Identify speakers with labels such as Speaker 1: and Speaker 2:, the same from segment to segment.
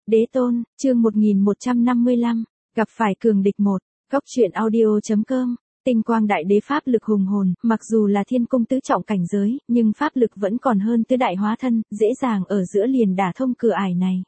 Speaker 1: Đế tôn, chương 1155, gặp phải cường địch 1, góc truyện audio.com, tinh quang đại đế pháp lực hùng hồn, mặc dù là thiên cung tứ trọng cảnh giới, nhưng pháp lực vẫn còn hơn tứ đại hóa thân, dễ dàng ở giữa liền đả thông cửa ải này.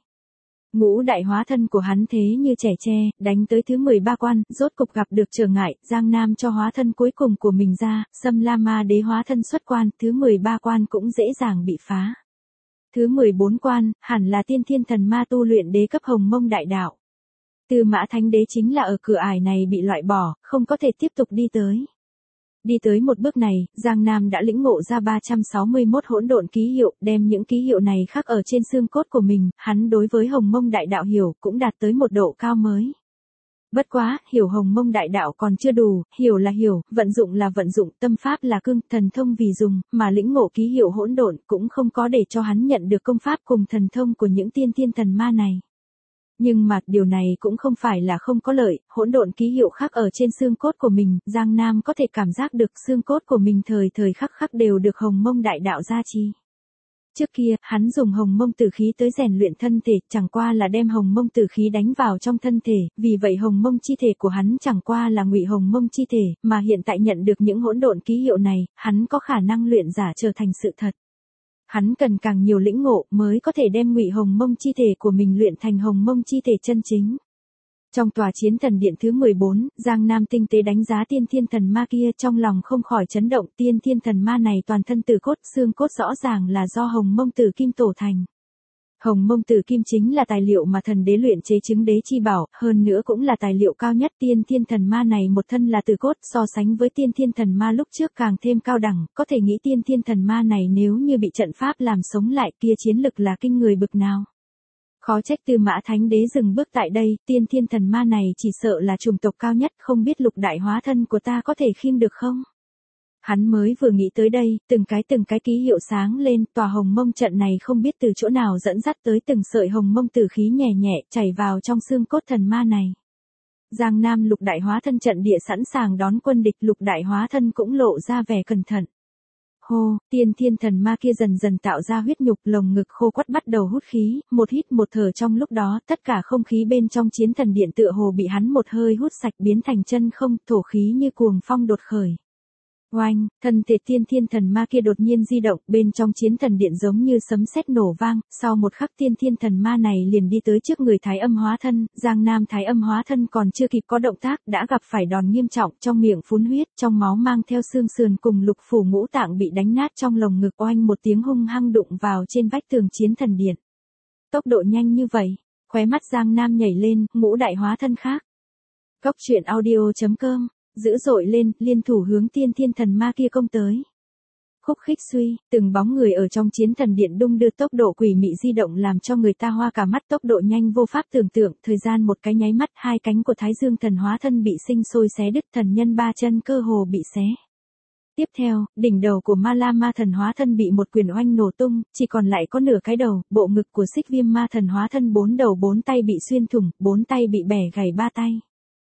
Speaker 1: Ngũ đại hóa thân của hắn thế như trẻ tre, đánh tới thứ 13 quan, rốt cục gặp được trở ngại, Giang Nam cho hóa thân cuối cùng của mình ra, Xâm La Ma Đế hóa thân xuất quan, thứ 13 quan cũng dễ dàng bị phá. Thứ 14 quan, hẳn là tiên thiên thần ma tu luyện đế cấp Hồng Mông Đại Đạo. Tư Mã Thánh Đế chính là ở cửa ải này bị loại bỏ, không có thể tiếp tục đi tới. Đi tới một bước này, Giang Nam đã lĩnh ngộ ra 361 hỗn độn ký hiệu, đem những ký hiệu này khắc ở trên xương cốt của mình, hắn đối với Hồng Mông Đại Đạo hiểu cũng đạt tới một độ cao mới. Bất quá, hiểu Hồng Mông Đại Đạo còn chưa đủ, hiểu là hiểu, vận dụng là vận dụng, tâm pháp là cương, thần thông vì dùng, mà lĩnh ngộ ký hiệu hỗn độn cũng không có để cho hắn nhận được công pháp cùng thần thông của những tiên thiên thần ma này. Nhưng mà, điều này cũng không phải là không có lợi, hỗn độn ký hiệu khắc ở trên xương cốt của mình, Giang Nam có thể cảm giác được xương cốt của mình thời thời khắc khắc đều được Hồng Mông Đại Đạo gia trì. Trước kia, hắn dùng Hồng Mông Tử khí tới rèn luyện thân thể, chẳng qua là đem Hồng Mông Tử khí đánh vào trong thân thể, vì vậy Hồng Mông chi thể của hắn chẳng qua là ngụy Hồng Mông chi thể, mà hiện tại nhận được những hỗn độn ký hiệu này, hắn có khả năng luyện giả trở thành sự thật. Hắn cần càng nhiều lĩnh ngộ mới có thể đem ngụy Hồng Mông chi thể của mình luyện thành Hồng Mông chi thể chân chính. Trong tòa chiến thần điện thứ 14, Giang Nam tinh tế đánh giá tiên thiên thần ma kia, trong lòng không khỏi chấn động, tiên thiên thần ma này toàn thân từ cốt, xương cốt rõ ràng là do Hồng Mông Tử Kim tổ thành. Hồng Mông Tử Kim chính là tài liệu mà thần đế luyện chế chứng đế chi bảo, hơn nữa cũng là tài liệu cao nhất. Tiên thiên thần ma này một thân là từ cốt, so sánh với tiên thiên thần ma lúc trước càng thêm cao đẳng, có thể nghĩ tiên thiên thần ma này nếu như bị trận pháp làm sống lại kia chiến lực là kinh người bực nào. Khó trách Tư Mã Thánh Đế dừng bước tại đây, tiên thiên thần ma này chỉ sợ là chủng tộc cao nhất, không biết lục đại hóa thân của ta có thể khiêng được không? Hắn mới vừa nghĩ tới đây, từng cái ký hiệu sáng lên, tòa Hồng Mông trận này không biết từ chỗ nào dẫn dắt tới từng sợi Hồng Mông tử khí nhẹ nhẹ chảy vào trong xương cốt thần ma này. Giang Nam lục đại hóa thân trận địa sẵn sàng đón quân địch, lục đại hóa thân cũng lộ ra vẻ cẩn thận. Hô, tiên thiên thần ma kia dần dần tạo ra huyết nhục, lồng ngực khô quắt bắt đầu hút khí, một hít một thở trong lúc đó, tất cả không khí bên trong chiến thần điện tựa hồ bị hắn một hơi hút sạch biến thành chân không, thổ khí như cuồng phong đột khởi. Oanh, thân thể tiên thiên thần ma kia đột nhiên di động, bên trong chiến thần điện giống như sấm sét nổ vang, sau một khắc tiên thiên thần ma này liền đi tới trước người Thái Âm hóa thân, Giang Nam Thái Âm hóa thân còn chưa kịp có động tác, đã gặp phải đòn nghiêm trọng, trong miệng phun huyết, trong máu mang theo xương sườn cùng lục phủ ngũ tạng bị đánh nát trong lồng ngực, oanh một tiếng hung hăng đụng vào trên vách tường chiến thần điện. Tốc độ nhanh như vậy, khóe mắt Giang Nam nhảy lên, ngũ đại hóa thân khác. Góc truyện audio.com dữ dội lên, liên thủ hướng tiên thiên thần ma kia công tới. Khúc khích suy, từng bóng người ở trong chiến thần điện đung đưa, tốc độ quỷ mị di động làm cho người ta hoa cả mắt, tốc độ nhanh vô pháp tưởng tượng, thời gian một cái nháy mắt, hai cánh của Thái Dương thần hóa thân bị sinh sôi xé đứt, thần nhân ba chân cơ hồ bị xé. Tiếp theo, đỉnh đầu của Ma La Ma thần hóa thân bị một quyền oanh nổ tung, chỉ còn lại có nửa cái đầu, bộ ngực của Xích Viêm Ma thần hóa thân 4 đầu 4 tay bị xuyên thủng, 4 tay bị bẻ gãy 3 tay.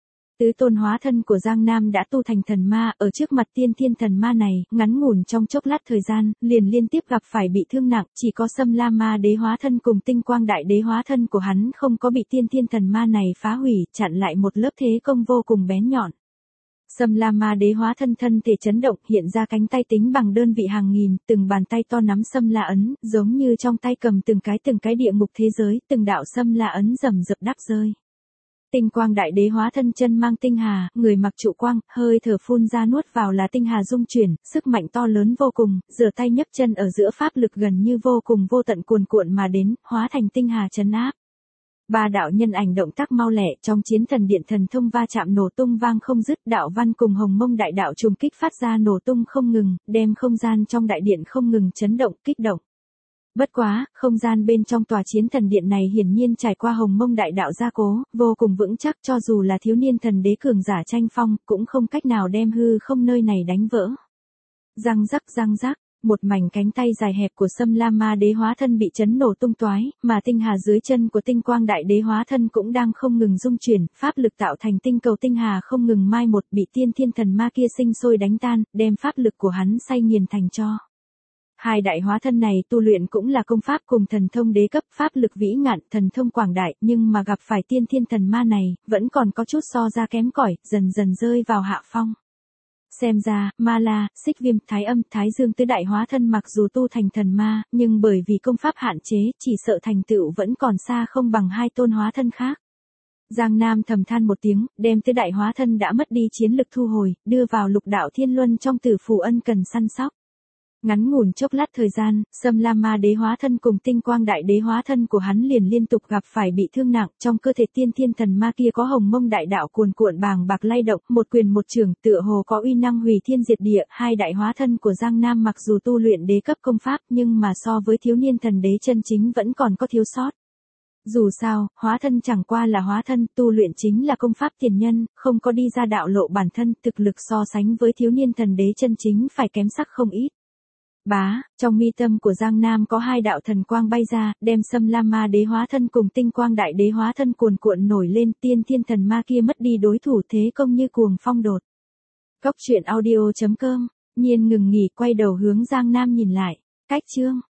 Speaker 1: Tứ tôn hóa thân của Giang Nam đã tu thành thần ma, ở trước mặt tiên thiên thần ma này, ngắn ngủn trong chốc lát thời gian, liền liên tiếp gặp phải bị thương nặng, chỉ có Xâm La Ma Đế hóa thân cùng Tinh Quang Đại Đế hóa thân của hắn không có bị tiên thiên thần ma này phá hủy, chặn lại một lớp thế công vô cùng bén nhọn. Xâm La Ma Đế hóa thân thân thể chấn động, hiện ra cánh tay tính bằng đơn vị hàng nghìn, từng bàn tay to nắm Xâm La ấn, giống như trong tay cầm từng cái địa ngục thế giới, từng đạo Xâm La ấn rầm rập đắp rơi. Tinh Quang Đại Đế hóa thân chân mang tinh hà, người mặc trụ quang, hơi thở phun ra nuốt vào là tinh hà dung chuyển, sức mạnh to lớn vô cùng, giơ tay nhấc chân ở giữa pháp lực gần như vô cùng vô tận cuồn cuộn mà đến, hóa thành tinh hà trấn áp. Ba đạo nhân ảnh động tác mau lẹ, trong chiến thần điện thần thông va chạm nổ tung vang không dứt, đạo văn cùng Hồng Mông Đại Đạo trùng kích phát ra nổ tung không ngừng, đem không gian trong đại điện không ngừng chấn động, kích động. Bất quá, không gian bên trong tòa chiến thần điện này hiển nhiên trải qua Hồng Mông Đại Đạo gia cố, vô cùng vững chắc, cho dù là thiếu niên thần đế cường giả tranh phong, cũng không cách nào đem hư không nơi này đánh vỡ. Răng rắc, một mảnh cánh tay dài hẹp của Xâm La Ma Đế hóa thân bị chấn nổ tung toái, mà tinh hà dưới chân của Tinh Quang Đại Đế hóa thân cũng đang không ngừng dung chuyển, pháp lực tạo thành tinh cầu tinh hà không ngừng mai một, bị tiên thiên thần ma kia sinh sôi đánh tan, đem pháp lực của hắn xay nghiền thành tro. Hai đại hóa thân này tu luyện cũng là công pháp cùng thần thông đế cấp, pháp lực vĩ ngạn, thần thông quảng đại, nhưng mà gặp phải tiên thiên thần ma này, vẫn còn có chút so ra kém cỏi, dần dần rơi vào hạ phong. Xem ra, Ma La, Xích Viêm, Thái Âm, Thái Dương tứ đại hóa thân mặc dù tu thành thần ma, nhưng bởi vì công pháp hạn chế, chỉ sợ thành tựu vẫn còn xa không bằng hai tôn hóa thân khác. Giang Nam thầm than một tiếng, đem tứ đại hóa thân đã mất đi chiến lực thu hồi, đưa vào lục đạo thiên luân trong tử phù ân cần săn sóc. Ngắn ngủn chốc lát thời gian, Sâm La Ma đế hóa thân cùng Tinh Quang đại đế hóa thân của hắn liền liên tục gặp phải bị thương nặng, trong cơ thể tiên thiên thần ma kia có hồng mông đại đạo cuồn cuộn bàng bạc lay động, một quyền một chưởng, tựa hồ có uy năng hủy thiên diệt địa. Hai đại hóa thân của Giang Nam mặc dù tu luyện đế cấp công pháp, nhưng mà so với thiếu niên thần đế chân chính vẫn còn có thiếu sót. Dù sao, hóa thân chẳng qua là hóa thân, tu luyện chính là công pháp tiền nhân, không có đi ra đạo lộ bản thân, thực lực so sánh với thiếu niên thần đế chân chính phải kém sắc không ít. Bá, trong mi tâm của Giang Nam có hai đạo thần quang bay ra, đem Sâm La Ma đế hóa thân cùng Tinh Quang đại đế hóa thân cuồn cuộn nổi lên, tiên thiên thần ma kia mất đi đối thủ thế công như cuồng phong đột. Cốc truyện audio.com, Nhiên ngừng nghỉ quay đầu hướng Giang Nam nhìn lại, cách chương.